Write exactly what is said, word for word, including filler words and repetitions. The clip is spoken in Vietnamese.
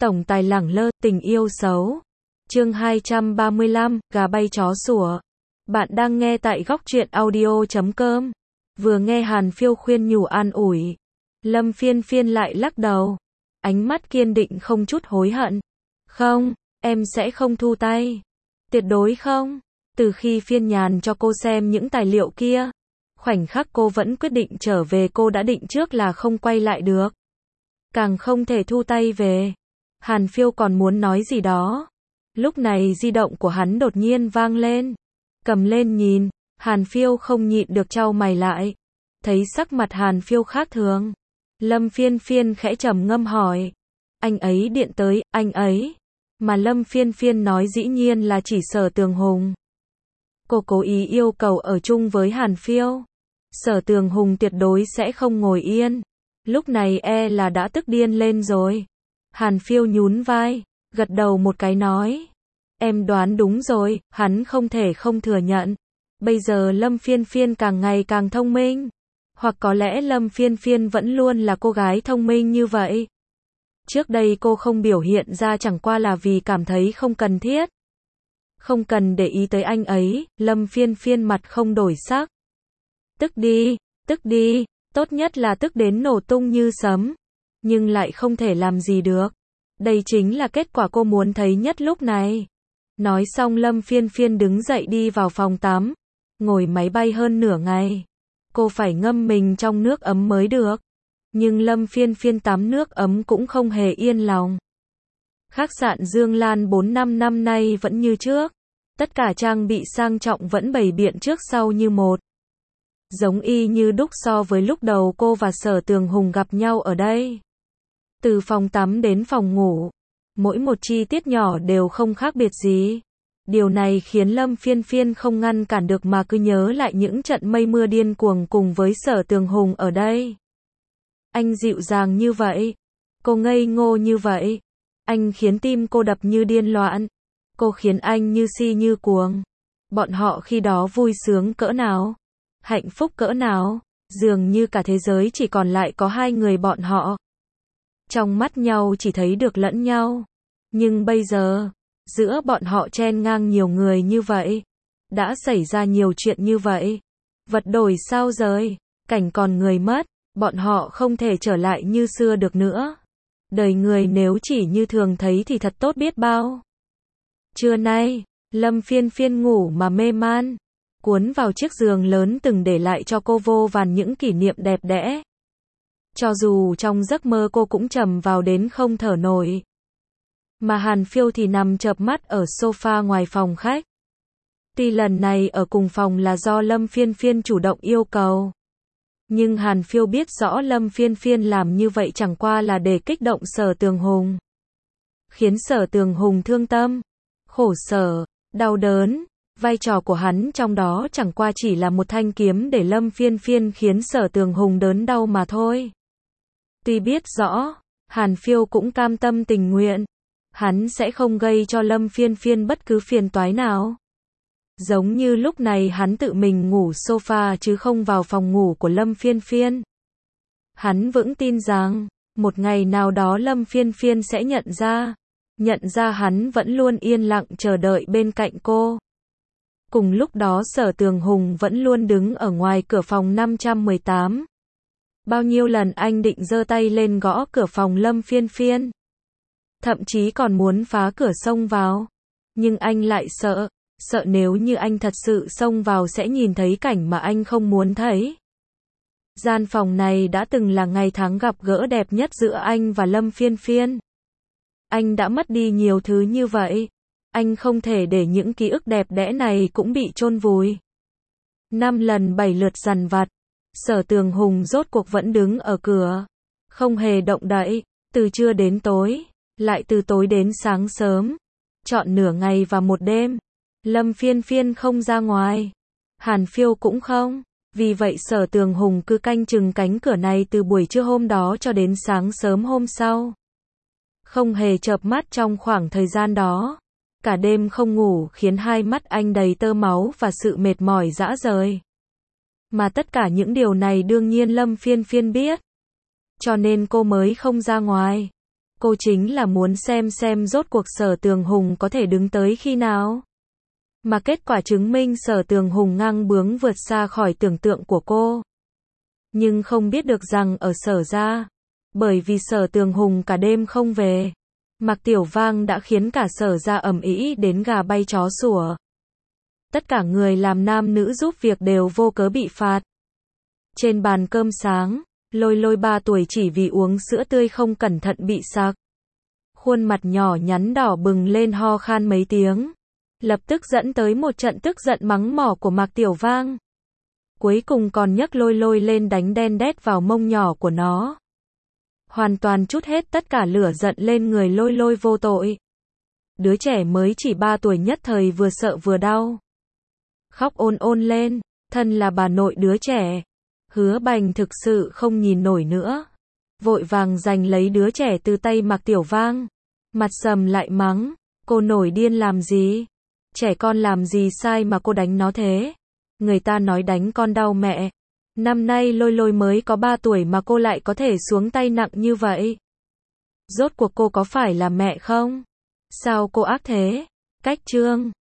Tổng tài lẳng lơ, tình yêu xấu. Chương hai trăm ba mươi lăm, gà bay chó sủa. Bạn đang nghe tại góc truyện audio chấm com. Vừa nghe Hàn Phiêu khuyên nhủ an ủi, Lâm Phiên Phiên lại lắc đầu, ánh mắt kiên định không chút hối hận. Không, em sẽ không thu tay. Tuyệt đối không. Từ khi Phiên Nhàn cho cô xem những tài liệu kia, khoảnh khắc cô vẫn quyết định trở về, cô đã định trước là không quay lại được. Càng không thể thu tay về. Hàn Phiêu còn muốn nói gì đó. Lúc này di động của hắn đột nhiên vang lên. Cầm lên nhìn, Hàn Phiêu không nhịn được chau mày lại. Thấy sắc mặt Hàn Phiêu khác thường. Lâm Phiên Phiên khẽ trầm ngâm hỏi. Anh ấy điện tới, anh ấy. Mà Lâm Phiên Phiên nói dĩ nhiên là chỉ Sở Tường Hùng. Cô cố ý yêu cầu ở chung với Hàn Phiêu. Sở Tường Hùng tuyệt đối sẽ không ngồi yên. Lúc này e là đã tức điên lên rồi. Hàn Phiêu nhún vai, gật đầu một cái nói. Em đoán đúng rồi, hắn không thể không thừa nhận. Bây giờ Lâm Phiên Phiên càng ngày càng thông minh. Hoặc có lẽ Lâm Phiên Phiên vẫn luôn là cô gái thông minh như vậy. Trước đây cô không biểu hiện ra chẳng qua là vì cảm thấy không cần thiết. Không cần để ý tới anh ấy. Lâm Phiên Phiên mặt không đổi sắc. Tức đi, tức đi, tốt nhất là tức đến nổ tung như sấm. Nhưng lại không thể làm gì được. Đây chính là kết quả cô muốn thấy nhất lúc này. Nói xong Lâm Phiên Phiên đứng dậy đi vào phòng tắm. Ngồi máy bay hơn nửa ngày. Cô phải ngâm mình trong nước ấm mới được. Nhưng Lâm Phiên Phiên tắm nước ấm cũng không hề yên lòng. Khách sạn Dương Lan bốn năm năm nay vẫn như trước. Tất cả trang bị sang trọng vẫn bày biện trước sau như một. Giống y như đúc so với lúc đầu cô và Sở Tường Hùng gặp nhau ở đây. Từ phòng tắm đến phòng ngủ, mỗi một chi tiết nhỏ đều không khác biệt gì. Điều này khiến Lâm Phiên Phiên không ngăn cản được mà cứ nhớ lại những trận mây mưa điên cuồng cùng với Sở Tường Hùng ở đây. Anh dịu dàng như vậy, cô ngây ngô như vậy. Anh khiến tim cô đập như điên loạn. Cô khiến anh như si như cuồng. Bọn họ khi đó vui sướng cỡ nào, hạnh phúc cỡ nào, dường như cả thế giới chỉ còn lại có hai người bọn họ. Trong mắt nhau chỉ thấy được lẫn nhau. Nhưng bây giờ, giữa bọn họ chen ngang nhiều người như vậy. Đã xảy ra nhiều chuyện như vậy. Vật đổi sao rời, cảnh còn người mất. Bọn họ không thể trở lại như xưa được nữa. Đời người nếu chỉ như thường thấy thì thật tốt biết bao. Trưa nay, Lâm Phiên Phiên ngủ mà mê man. Cuốn vào chiếc giường lớn từng để lại cho cô vô vàn những kỷ niệm đẹp đẽ. Cho dù trong giấc mơ cô cũng trầm vào đến không thở nổi. Mà Hàn Phiêu thì nằm chợp mắt ở sofa ngoài phòng khách. Tuy lần này ở cùng phòng là do Lâm Phiên Phiên chủ động yêu cầu. Nhưng Hàn Phiêu biết rõ Lâm Phiên Phiên làm như vậy chẳng qua là để kích động Sở Tường Hùng. Khiến Sở Tường Hùng thương tâm, khổ sở, đau đớn. Vai trò của hắn trong đó chẳng qua chỉ là một thanh kiếm để Lâm Phiên Phiên khiến Sở Tường Hùng đớn đau mà thôi. Tuy biết rõ, Hàn Phiêu cũng cam tâm tình nguyện. Hắn sẽ không gây cho Lâm Phiên Phiên bất cứ phiền toái nào. Giống như lúc này hắn tự mình ngủ sofa chứ không vào phòng ngủ của Lâm Phiên Phiên. Hắn vững tin rằng, một ngày nào đó Lâm Phiên Phiên sẽ nhận ra. Nhận ra hắn vẫn luôn yên lặng chờ đợi bên cạnh cô. Cùng lúc đó Sở Tường Hùng vẫn luôn đứng ở ngoài cửa phòng năm trăm mười tám. Bao nhiêu lần anh định giơ tay lên gõ cửa phòng Lâm Phiên Phiên. Thậm chí còn muốn phá cửa xông vào. Nhưng anh lại sợ, sợ nếu như anh thật sự xông vào sẽ nhìn thấy cảnh mà anh không muốn thấy. Gian phòng này đã từng là ngày tháng gặp gỡ đẹp nhất giữa anh và Lâm Phiên Phiên. Anh đã mất đi nhiều thứ như vậy. Anh không thể để những ký ức đẹp đẽ này cũng bị chôn vùi. Năm lần bảy lượt dằn vặt. Sở Tường Hùng rốt cuộc vẫn đứng ở cửa. Không hề động đậy. Từ trưa đến tối. Lại từ tối đến sáng sớm. Chọn nửa ngày và một đêm. Lâm Phiên Phiên không ra ngoài. Hàn Phiêu cũng không. Vì vậy Sở Tường Hùng cứ canh chừng cánh cửa này từ buổi trưa hôm đó cho đến sáng sớm hôm sau. Không hề chợp mắt trong khoảng thời gian đó. Cả đêm không ngủ khiến hai mắt anh đầy tơ máu và sự mệt mỏi rã rời. Mà tất cả những điều này đương nhiên Lâm Phiên Phiên biết. Cho nên cô mới không ra ngoài. Cô chính là muốn xem xem rốt cuộc Sở Tường Hùng có thể đứng tới khi nào. Mà kết quả chứng minh Sở Tường Hùng ngang bướng vượt xa khỏi tưởng tượng của cô. Nhưng không biết được rằng ở Sở gia, bởi vì Sở Tường Hùng cả đêm không về, Mạc Tiểu Vang đã khiến cả Sở gia ầm ĩ đến gà bay chó sủa. Tất cả người làm nam nữ giúp việc đều vô cớ bị phạt. Trên bàn cơm sáng, Lôi Lôi ba tuổi chỉ vì uống sữa tươi không cẩn thận bị sặc. Khuôn mặt nhỏ nhắn đỏ bừng lên ho khan mấy tiếng. Lập tức dẫn tới một trận tức giận mắng mỏ của Mạc Tiểu Vang. Cuối cùng còn nhấc Lôi Lôi lên đánh đen đét vào mông nhỏ của nó. Hoàn toàn trút hết tất cả lửa giận lên người Lôi Lôi vô tội. Đứa trẻ mới chỉ ba tuổi nhất thời vừa sợ vừa đau. Khóc ôn ôn lên, thân là bà nội đứa trẻ. Hứa Bành thực sự không nhìn nổi nữa. Vội vàng giành lấy đứa trẻ từ tay Mạc Tiểu Vang. Mặt sầm lại mắng, cô nổi điên làm gì? Trẻ con làm gì sai mà cô đánh nó thế? Người ta nói đánh con đau mẹ. Năm nay Lôi Lôi mới có ba tuổi mà cô lại có thể xuống tay nặng như vậy. Rốt cuộc cô có phải là mẹ không? Sao cô ác thế? Cách chương